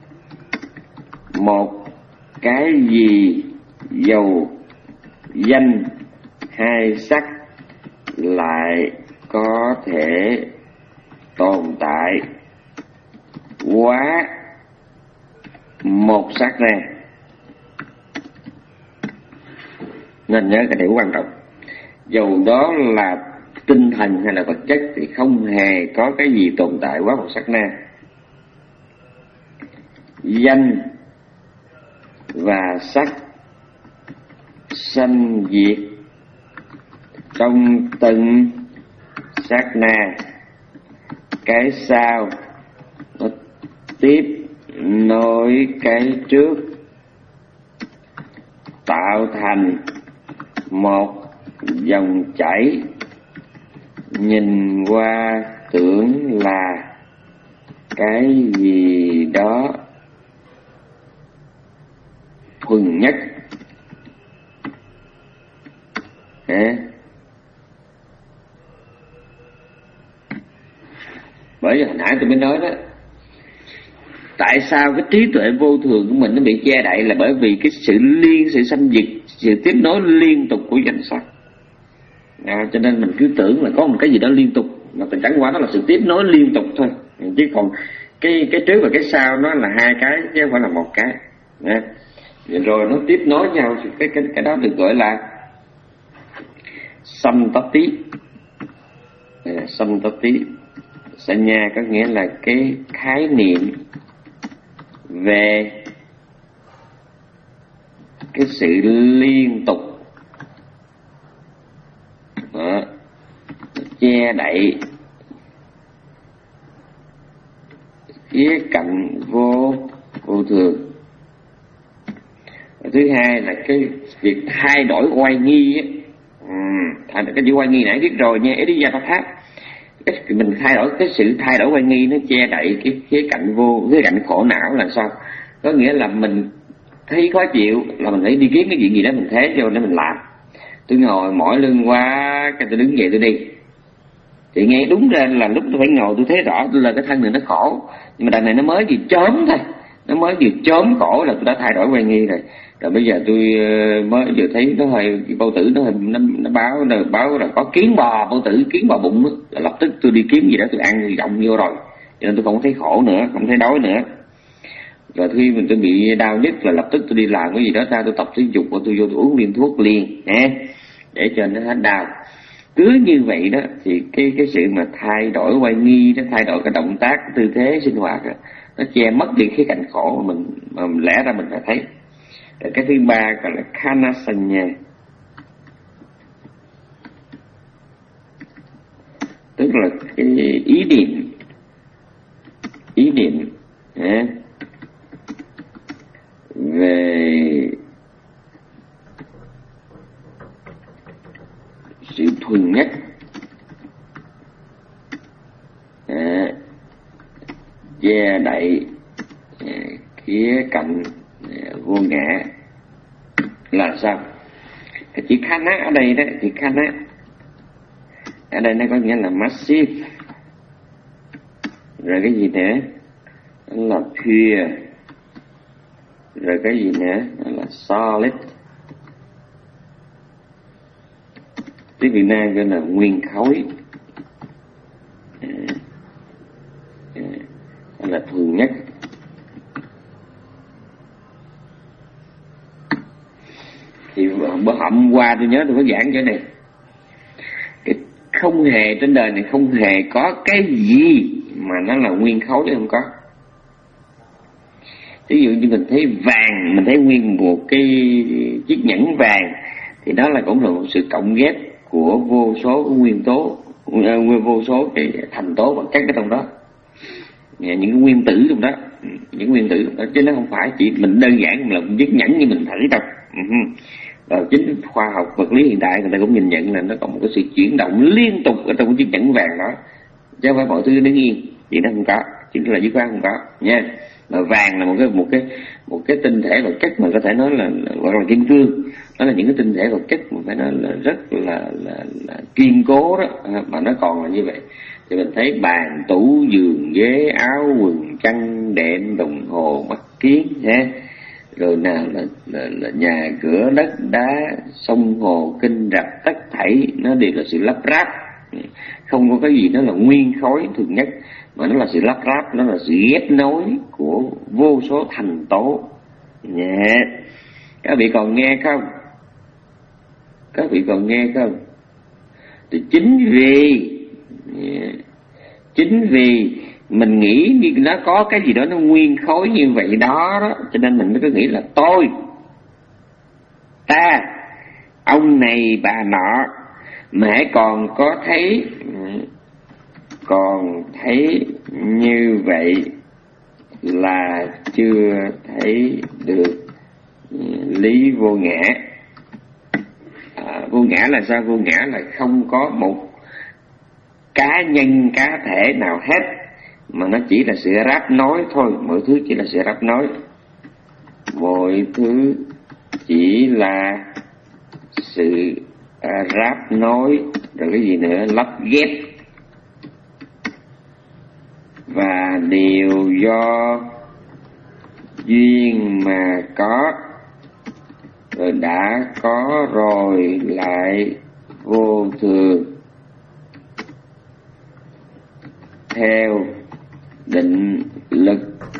một cái gì giàu danh hay sắc lại có thể tồn tại quá một sắc na. Nên nhớ cái điều quan trọng, dầu đó là tinh thần hay là vật chất thì không hề có cái gì tồn tại quá một sắc na. Danh và sắc sanh diệt trong từng sát na, cái sau nó tiếp nối cái trước, tạo thành một dòng chảy nhìn qua tưởng là cái gì đó thuần nhất. Hả? Bởi vì hồi nãy tôi mới nói đó, tại sao cái trí tuệ vô thường của mình nó bị che đậy, là bởi vì cái sự liên, sự sanh diệt, sự tiếp nối liên tục của danh sắc. À, cho nên mình cứ tưởng là có một cái gì đó liên tục, mà tình chẳng qua đó là sự tiếp nối liên tục thôi, chứ còn cái cái trước và cái sau nó là hai cái chứ không phải là một cái. À, rồi nó tiếp nối nhau, cái cái cái đó được gọi là samtati. À, samtati sanya có nghĩa là cái khái niệm về cái sự liên tục đó, che đậy khía cạnh vô vô thường. Thứ hai là cái việc thay đổi oai nghi á. Ừ, cái chữ oai nghi nãy biết rồi nha, ý đi ra tháp. Cái mình thay đổi, cái sự thay đổi oai nghi nó che đậy cái khía cạnh vô, khía cạnh khổ não là sao? Có nghĩa là mình thấy khó chịu là mình phải đi kiếm cái chuyện gì đó mình thế cho để mình làm. Tôi ngồi mỏi lưng quá, cái tôi đứng dậy tôi đi. Thì nghe đúng ra là lúc tôi phải ngồi tôi thấy rõ là cái thân này nó khổ, nhưng mà đằng này nó mới gì chớm thôi, nó mới vừa chớm khổ là tôi đã thay đổi oai nghi rồi. Rồi bây giờ tôi mới vừa thấy nó hơi bao tử nó nó, nó báo nó báo là có kiến bò bao tử, kiến bò bụng đó, là lập tức tôi đi kiếm gì đó tôi ăn giọng vô rồi, cho nên tôi không thấy khổ nữa, không thấy đói nữa. Rồi khi mình tôi bị đau nhất là lập tức tôi đi làm cái gì đó ra, tôi tập thể dục và tôi vô tôi uống viên thuốc liền nha, để cho nó hết đau. Cứ như vậy đó thì cái cái sự mà thay đổi oai nghi, nó thay đổi cái động tác, cái tư thế sinh hoạt đó, nó che mất đi cái cảnh khổ mà mình mà lẽ ra mình phải thấy. Rồi cái thứ ba gọi là khanasanya, tức là cái ý niệm, ý niệm à, về sự thuần nhất, à, che đậy à, khía cạnh à, vô ngã là sao? Cái chữ khana ở đây đó, chữ khana ở đây nó có nghĩa là massive, rồi cái gì nữa là pure, rồi cái gì nữa là solid, tiếng Việt Nam gọi là nguyên khối, à, à, là thường nhất. Thì bữa hôm qua tôi nhớ tôi có giảng chỗ này, cái không hề trên đời này không hề có cái gì mà nó là nguyên khối, chứ không có. Ví dụ như mình thấy vàng, mình thấy nguyên một cái chiếc nhẫn vàng thì đó là cũng là một sự cộng ghép của vô số nguyên tố, vô số cái thành tố và các cái trong đó, những cái nguyên tử trong đó, những nguyên tử trong đó, chứ nó không phải chỉ mình đơn giản là một chiếc nhẫn như mình thử đâu. Và chính khoa học vật lý hiện đại người ta cũng nhìn nhận là nó có một cái sự chuyển động liên tục ở trong cái chiếc nhẫn vàng đó, chứ không phải mọi thứ đứng yên. Chuyện đó không có, chuyện đó là dứt khoát không có nha. Mà vàng là một cái một cái một cái tinh thể vật chất mà có thể nói là gọi là kim cương. Đó là những cái tinh thể vật chất mà phải nói là rất là là, là kiên cố đó, mà nó còn là như vậy. Thì mình thấy bàn tủ giường ghế áo quần chăn đệm đồng hồ mắt kiếng ha, rồi nào là, là, là nhà cửa đất đá sông hồ kinh rạch, tất thảy nó đều là sự lắp ráp, không có cái gì nó là nguyên khối thường nhất, mà nó là sự lắp ráp, nó là sự ghép nối của vô số thành tố. Yeah. Các vị còn nghe không? Các vị còn nghe không? Thì chính vì yeah, chính vì mình nghĩ như nó có cái gì đó nó nguyên khối như vậy đó, đó cho nên mình mới cứ nghĩ là tôi, ta, ông này bà nọ, mà còn có thấy còn thấy như vậy là chưa thấy được lý vô ngã. À, vô ngã là sao? Vô ngã là không có một cá nhân cá thể nào hết, mà nó chỉ là sự ráp nối thôi. Mọi thứ chỉ là sự ráp nối, mọi thứ chỉ là sự à, ráp nối, rồi cái gì nữa, lắp ghép. Và điều do duyên mà có, rồi đã có rồi lại vô thường, theo định lực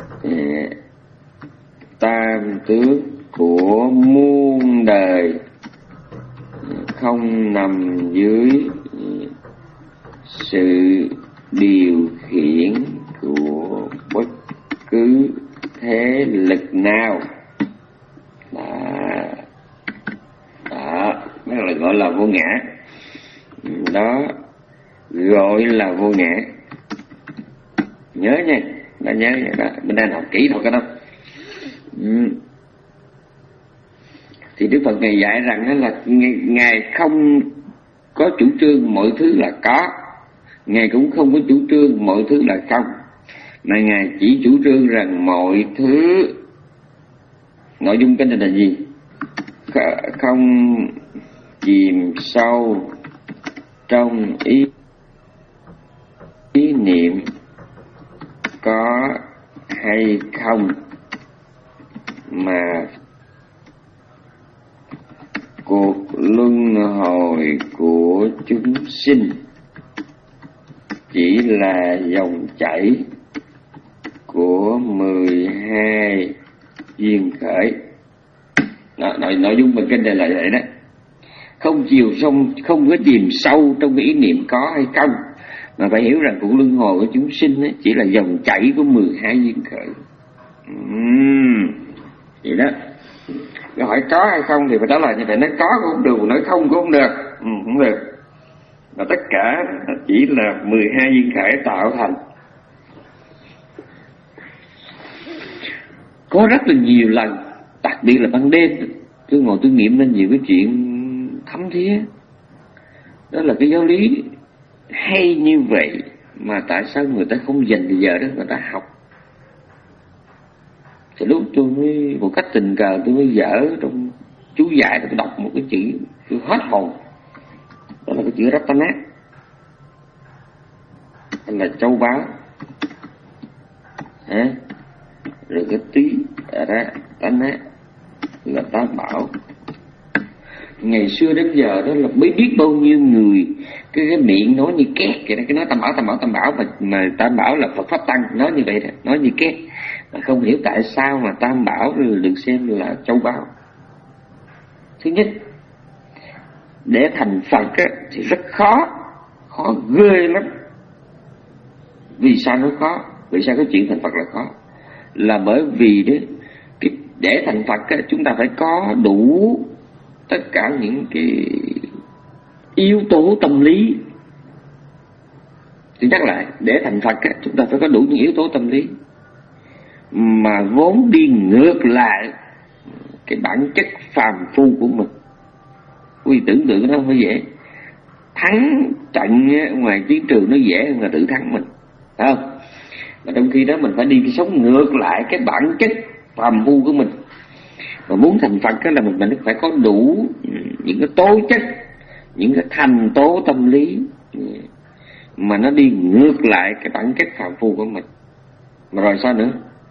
tam tướng của muôn đời, không nằm dưới sự điều khiển của bất cứ thế lực nào. Đó, đó đó là gọi là vô ngã. Đó gọi là vô ngã. Nhớ nha, đã nhớ nha, đó. Mình đang học kỹ thôi cái đó. Ừ. Thì Đức Phật Ngài dạy rằng là Ngài không có chủ trương mọi thứ là có, Ngài cũng không có chủ trương mọi thứ là không, mà Ngài chỉ chủ trương rằng mọi thứ, nội dung kinh này là gì? Không chìm sâu trong ý, ý niệm có hay không, mà cuộc luân hồi của chúng sinh chỉ là dòng chảy của mười hai duyên khởi. Đó, nội, nội dung bài kinh này là vậy đó. Không chiều sông, không có chìm sâu trong cái ý niệm có hay không, mà phải hiểu rằng cuộc luân hồi của chúng sinh ấy, chỉ là dòng chảy của mười hai duyên khởi. Uhm, vậy đó. Nếu hỏi có hay không thì phải trả lời như vậy. Nói có cũng không được, nói không cũng không được. Ừ, không được. Và tất cả chỉ là mười hai duyên khởi tạo thành. Có rất là nhiều lần, đặc biệt là ban đêm, tôi ngồi tôi nghiệm lên nhiều cái chuyện thấm thía. Đó là cái giáo lý hay như vậy mà tại sao người ta không dành thời giờ đó người ta học. Thì lúc tôi mới một cách tình cờ tôi mới dở trong chú giải, tôi đọc một cái chữ tôi hết hồn. Đó là cái chữ Ratana, hay là châu báu, hả? Rồi cái tí Ratana là tam bảo. Ngày xưa đến giờ đó là mới biết bao nhiêu người cái, cái miệng nói như két vậy đó, cái nói tam bảo tam bảo tam bảo mà mà tam bảo là Phật pháp tăng, nói như vậy đó, nói như két, mà không hiểu tại sao mà tam bảo được xem là châu báu. Thứ nhất, để thành Phật á, thì rất khó, khó ghê lắm. Vì sao nó khó? Vì sao cái chuyện thành Phật là khó? Là bởi vì đó, cái để thành Phật á, chúng ta phải có đủ tất cả những cái yếu tố tâm lý. Thì nhắc lại, để thành Phật á, chúng ta phải có đủ những yếu tố tâm lý mà vốn đi ngược lại cái bản chất phàm phu của mình. Vì tưởng tượng nó không phải dễ. Thắng trận ngoài chiến trường nó dễ hơn là tự thắng mình, phải không? Mà trong khi đó mình phải đi sống ngược lại cái bản chất phàm phu của mình. Mà muốn thành Phật đó là mình mình phải có đủ những cái tố chất, những cái thành tố tâm lý mà nó đi ngược lại cái bản chất phàm phu của mình. Mà rồi sao nữa?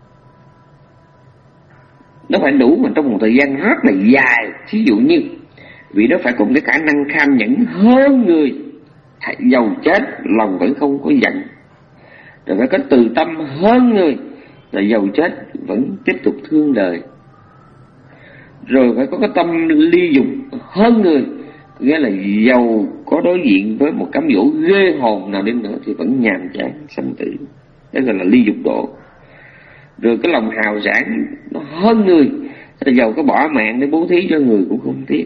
Nó phải đủ mà trong một thời gian rất là dài. Ví dụ như vì nó phải có một cái khả năng kham nhẫn hơn người, dầu chết lòng vẫn không có giận. Rồi phải có từ tâm hơn người, là dầu chết vẫn tiếp tục thương đời. Rồi phải có cái tâm ly dục hơn người, nghĩa là dầu có đối diện với một cám dỗ ghê hồn nào đi nữa thì vẫn nhàm chán sanh tử. Đó gọi là ly dục độ. Rồi cái lòng hào sảng nó hơn người, là dầu có bỏ mạng để bố thí cho người cũng không tiếc.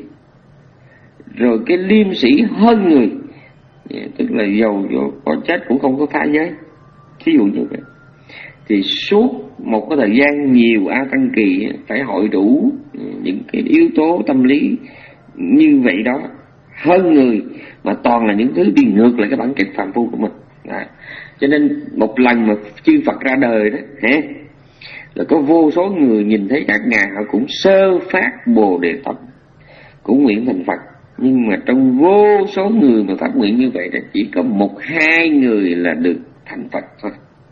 Rồi cái liêm sĩ hơn người, tức là dầu có chết cũng không có phá giới. Thí dụ như vậy. Thì suốt một cái thời gian nhiều A Tăng Kỳ phải hội đủ những cái yếu tố tâm lý như vậy đó, hơn người, mà toàn là những thứ đi ngược lại cái bản chất phàm phu của mình. Đó. Cho nên một lần mà chư Phật ra đời đó, hả, là có vô số người nhìn thấy các ngài họ cũng sơ phát Bồ Đề tâm, cũng nguyện thành Phật. Nhưng mà trong vô số người mà phát nguyện như vậy đó, chỉ có một hai người là được thành Phật thôi.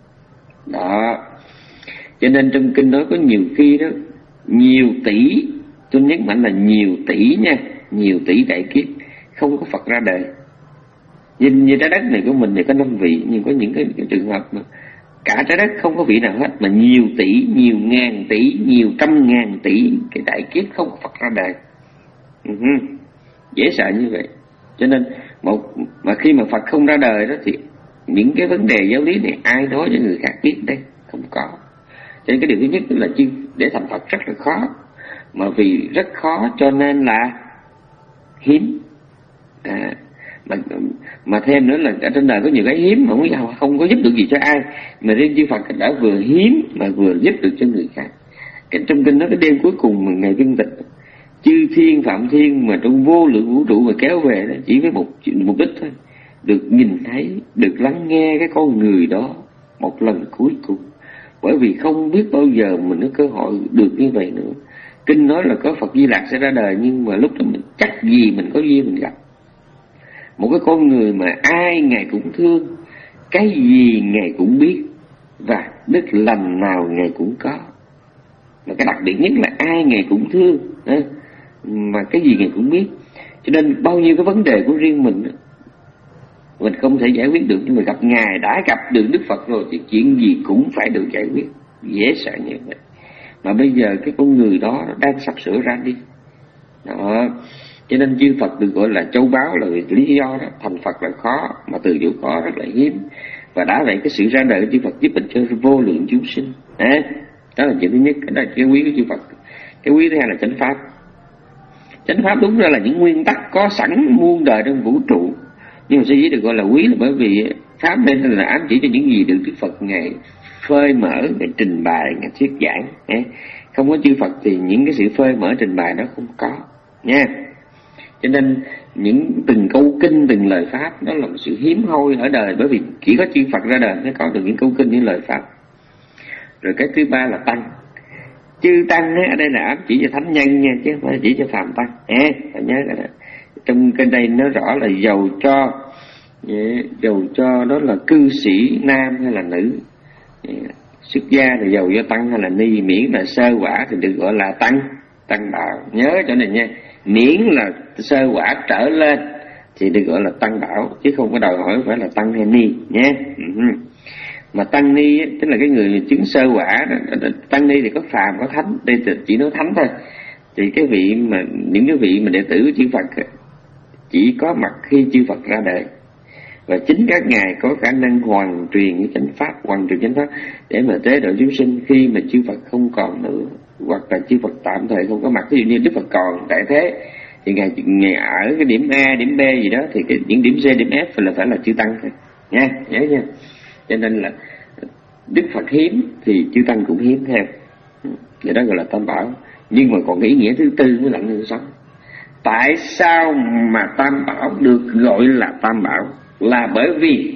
Đó. Cho nên trong kinh nói có nhiều khi đó, nhiều tỷ, tôi nhấn mạnh là nhiều tỷ nha, nhiều tỷ đại kiếp không có Phật ra đời. Nhìn như trái đất này của mình thì có năm vị, nhưng có những cái, cái trường hợp mà cả trái đất không có vị nào hết, mà nhiều tỷ, nhiều ngàn tỷ, nhiều trăm ngàn tỷ cái đại kiếp không có Phật ra đời. Uh-huh. Dễ sợ như vậy. Cho nên một mà khi mà Phật không ra đời đó thì những cái vấn đề giáo lý này ai nói cho người khác biết đây? Không có. Cho nên cái điều thứ nhất là chi để thành Phật rất là khó. Mà vì rất khó cho nên là hiếm. À, mà, mà thêm nữa là ở trên đời có nhiều cái hiếm mà không, không có giúp được gì cho ai. Mà riêng chư Phật đã vừa hiếm mà vừa giúp được cho người khác. Cái trong kinh nói cái đêm cuối cùng mà ngày viên tịch, chư thiên phạm thiên mà trong vô lượng vũ trụ mà kéo về đó, chỉ với một mục đích thôi, được nhìn thấy, được lắng nghe cái con người đó một lần cuối cùng. Bởi vì không biết bao giờ mình có cơ hội được như vậy nữa. Kinh nói là có Phật Di Lặc sẽ ra đời, nhưng mà lúc đó mình chắc gì mình có duyên mình gặp một cái con người mà ai Ngài cũng thương, cái gì Ngài cũng biết, và đức lành nào Ngài cũng có. Mà cái đặc biệt nhất là ai Ngài cũng thương, mà cái gì Ngài cũng biết. Cho nên bao nhiêu cái vấn đề của riêng mình mình không thể giải quyết được, nhưng mà gặp Ngài, đã gặp được Đức Phật rồi thì chuyện gì cũng phải được giải quyết. Dễ sợ như vậy. Mà bây giờ cái con người đó đang sắp sửa ra đi. Đó. Cho nên chư Phật được gọi là châu báu là vì lý do đó. Thành Phật là khó, mà từ chỗ khó rất là hiếm. Và đã vậy cái sự ra đời của chư Phật giúp ích cho vô lượng chúng sinh. À, đó là chuyện thứ nhất, đó là cái quý của chư Phật. Cái quý thứ hai là chánh pháp. Chánh pháp đúng ra là những nguyên tắc có sẵn muôn đời trong vũ trụ. Nhưng mà sở dĩ được gọi là quý là bởi vì pháp nên là ám chỉ cho những gì được Đức Phật Ngài phơi mở, Ngài trình bày, Ngài thuyết giảng. Không có chư Phật thì những cái sự phơi mở trình bày đó không có nha. Cho nên những từng câu kinh, từng lời pháp đó là một sự hiếm hoi ở đời, bởi vì chỉ có chư Phật ra đời mới có được những câu kinh, những lời pháp. Rồi cái thứ ba là tăng. Chư tăng ở đây là ám chỉ cho thánh nhân nha, chứ không phải chỉ cho phàm tăng. À, phải nhớ cái đó. Trong cái đây nó rõ là dầu cho dầu cho đó là cư sĩ nam hay là nữ, xuất gia thì dầu do tăng hay là ni, miễn là sơ quả thì được gọi là tăng, tăng đạo. Nhớ chỗ này nha, miễn là sơ quả trở lên thì được gọi là tăng đạo, chứ không có đòi hỏi phải là tăng hay ni nhé. Mà tăng ni tức là cái người chứng sơ quả đó. Tăng ni thì có phàm có thánh, đây chỉ nói thánh thôi. Thì cái vị mà những cái vị mà đệ tử của chư Phật chỉ có mặt khi chư Phật ra đời, và chính các ngài có khả năng hoàn truyền cái chánh pháp, hoàn truyền chánh pháp để mà tế độ chúng sinh khi mà chư Phật không còn nữa, hoặc là chư Phật tạm thời không có mặt. Ví dụ như Đức Phật còn tại thế thì ngài ngài ở cái điểm A, điểm B gì đó, thì cái những điểm C, điểm F là phải là chư tăng thôi nha, nhớ nha. Cho nên là Đức Phật hiếm thì chư tăng cũng hiếm theo, vậy đó gọi là tam bảo. Nhưng mà còn cái ý nghĩa thứ tư mới lặng người sống. Tại sao mà tam bảo được gọi là tam bảo? Là bởi vì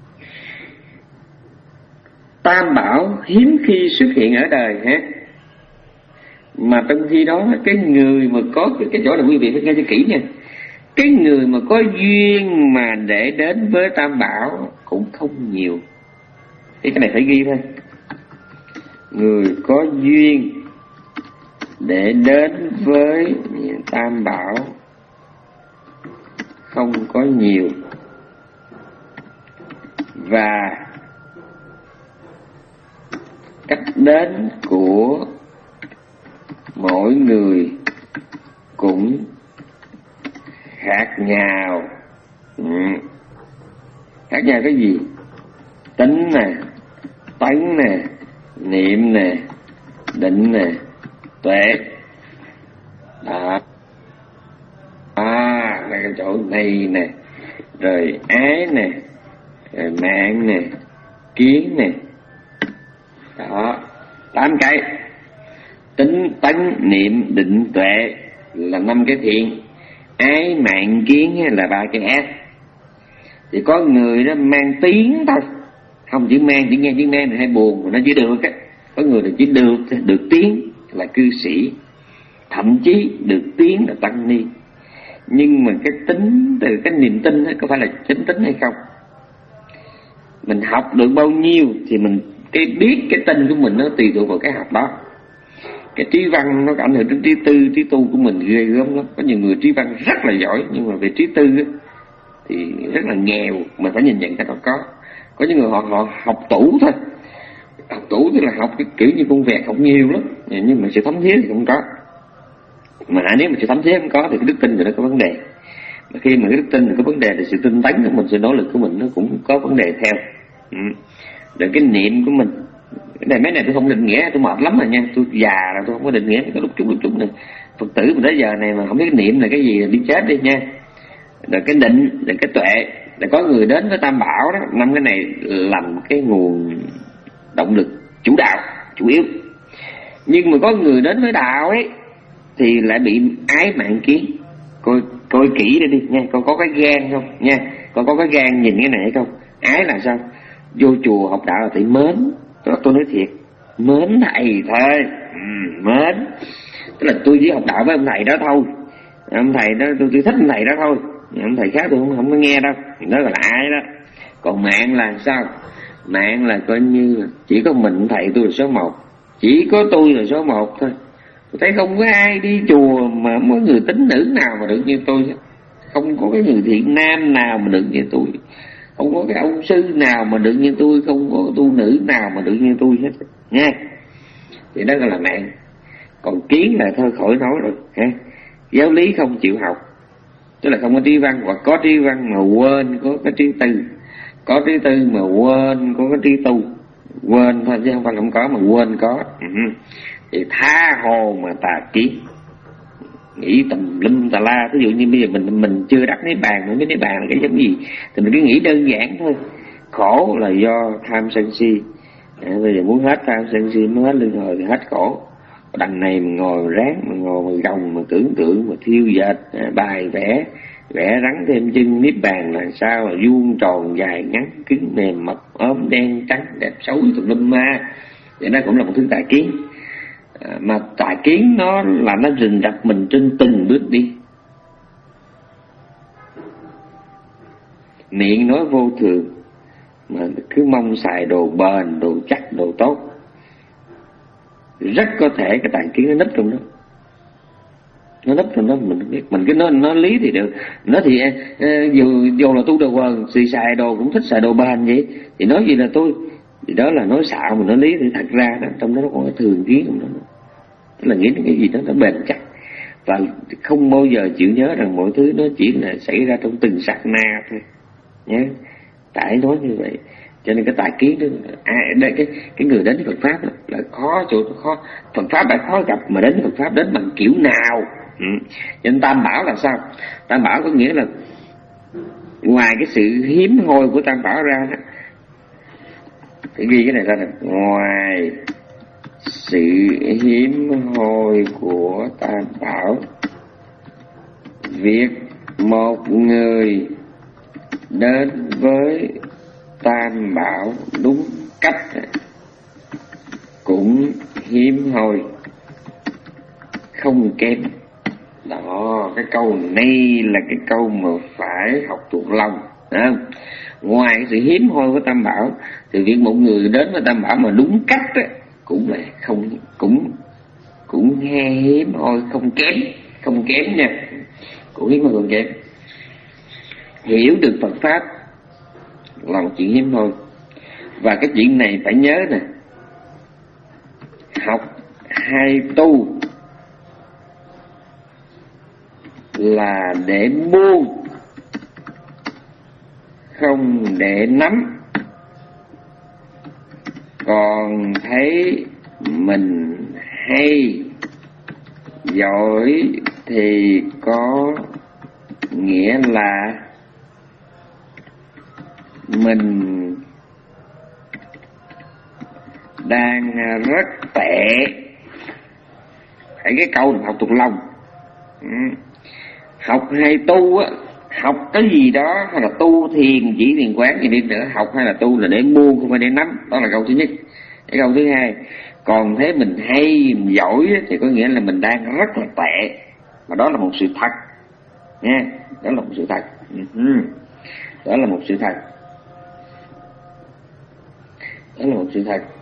tam bảo hiếm khi xuất hiện ở đời hết. Mà trong khi đó cái người mà có cái, cái chỗ này quý vị phải nghe cho kỹ nha. Cái người mà có duyên mà để đến với tam bảo cũng không nhiều. Cái này phải ghi thôi. Người có duyên để đến với tam bảo không có nhiều. Và cách đến của mỗi người cũng khác nhau. Ừ. Khác nhau cái gì? Tính nè, tánh nè, niệm nè, định nè, tuệ. Đó. À, là cái chỗ này nè, rồi ái nè, rồi mạng nè, kiến nè. Đó, tám cái. Tính, tánh, niệm, định, tuệ là năm cái thiện. Ái, mạng, kiến là ba cái ác. Thì có người đó mang tiếng thôi, không chỉ mang, chỉ nghe tiếng nghe này hay buồn mà nó chỉ được á. Có người là chỉ được được tiếng là cư sĩ, thậm chí được tiếng là tăng ni. Nhưng mà cái tính từ cái niềm tin đó, có phải là chính tính hay không? Mình học được bao nhiêu thì mình cái biết cái tin của mình nó tùy thuộc vào cái học đó. Cái trí văn nó ảnh hưởng đến trí tư, trí tu của mình ghê gớm lắm. Có nhiều người trí văn rất là giỏi nhưng mà về trí tư á, thì rất là nghèo. Mình phải nhìn nhận cái đó có. Có những người họ họ học tủ thôi. Học tủ tức là học cái kiểu như con vẹt, học nhiều lắm, nhưng mà sự thấm thía thì không có. Mà nếu mà sự thấm thía không có thì cái đức tin thì nó có vấn đề. Mà khi mà cái đức tin có vấn đề thì sự tinh tấn của mình, sự nỗ lực của mình nó cũng có vấn đề theo. Ừ. Rồi cái niệm của mình, cái này mấy này tôi không định nghĩa, tôi mệt lắm rồi nha, tôi già rồi tôi không có định nghĩa cái lúc chút lúc chút này. Phật tử mình tới giờ này mà không biết niệm là cái gì là đi chết đi nha. Rồi cái định, rồi cái tuệ, là có người đến với tam bảo đó, năm cái này làm cái nguồn động lực chủ đạo, chủ yếu. Nhưng mà có người đến với đạo ấy thì lại bị ái mạng kiến. Coi coi kỹ đây đi nha, coi có cái gan không nha, coi có cái gan nhìn cái này hay không. Ái là sao? Vô chùa học đạo là phải mến. Tôi, tôi nói thiệt, mến thầy thôi. Ừ, mến. Tức là tôi chỉ học đạo với ông thầy đó thôi. Ông thầy đó tôi, tôi thích ông thầy đó thôi. Ông thầy khác tôi không không có nghe đâu. Đó là ai đó. Còn mạng là sao? Mạng là coi như chỉ có mình thầy tôi là số một, chỉ có tôi là số một thôi. Tôi thấy không có ai đi chùa mà không có người tín nữ nào mà được như tôi, không có cái người thiện nam nào mà được như tôi, không có cái ông sư nào mà được như tôi, không có tu nữ nào mà được như tôi hết nha. Thì đó là mạng. Còn kiến là thôi khỏi nói rồi ha. Giáo lý không chịu học, tức là không có trí văn, hoặc có trí văn mà quên có cái trí tư, có trí tư mà quên có cái trí tu. Quên thôi chứ không phải không có, mà quên có. Ừ. Thì tha hồ mà tà kiến, nghĩ tùm lum tà la. Ví dụ như bây giờ mình mình chưa đắc niết bàn, mình biết niết bàn là cái giống gì thì mình cứ nghĩ đơn giản thôi. Khổ là do tham sân si. À, bây giờ muốn hết tham sân si, muốn hết luân hồi thì hết khổ. Đằng này mình ngồi ráng, mình ngồi mà gồng, mà tưởng tượng, mà thiêu dệt, à, bài vẽ, vẽ rắn thêm chân. Niết bàn là sao? Là vuông tròn dài ngắn, cứng mềm mập ốm đen trắng đẹp xấu tùm lum ma. Vậy đó cũng là một thứ tà kiến. À, mà tà kiến nó là nó rình rập mình trên từng bước đi. Miệng nói vô thường mà cứ mong xài đồ bền, đồ chắc, đồ tốt, rất có thể cái tà kiến nó nấp trong đó. Nó nấp trong đó mình không biết. Mình cứ nói, nói lý thì được. Nói thì uh, dù, dù là tu đồ bền, xì xài đồ cũng thích xài đồ bền vậy, thì nói gì là tôi, thì đó là nói xạo. Mình nói lý thì thật ra đó, trong đó nó có cái thường kiến trong đó. Tức là nghĩ đến cái gì đó nó bền chắc, và không bao giờ chịu nhớ rằng mọi thứ nó chỉ là xảy ra trong từng sát na thôi nhé. Tại nói như vậy cho nên cái tà kiến đó, à, đây, cái cái người đến với Phật pháp đó, là khó chỗ khó. Phật pháp đã khó gặp, mà đến Phật pháp đến bằng kiểu nào? Ừ. Cho nên tam bảo là sao? Tam bảo có nghĩa là ngoài cái sự hiếm hoi của tam bảo ra đó, phải ghi cái này ra là ngoài sự hiếm hoi của tam bảo việc một người đến với Tam Bảo đúng cách cũng hiếm hoi không kém. Đó, cái câu này là cái câu mà phải học thuộc lòng. Đó. Ngoài cái sự hiếm hoi của Tam Bảo thì việc một người đến với Tam Bảo mà đúng cách á, cũng là không cũng cũng nghe hiếm hoi không kém, không kém nha, cũng hiếm hoi không kém. Hiểu được Phật pháp là một chuyện hiếm hoi, và cái chuyện này phải nhớ nè, học hay tu là để buông, không để nắm. Còn thấy mình hay giỏi thì có nghĩa là mình đang rất tệ. Hãy cái câu này học thuộc lòng. Ừ. Học hay tu á, học cái gì đó hay là tu thiền chỉ thiền quán gì đi nữa, học hay là tu là để mua không phải để nắm. Đó là câu thứ nhất. Cái câu thứ hai, còn thấy mình hay mình giỏi thì có nghĩa là mình đang rất là tệ, mà đó là một sự thật nha. Đó là một sự thật. Uh-huh. Đó là một sự thật. Đó là một sự thật.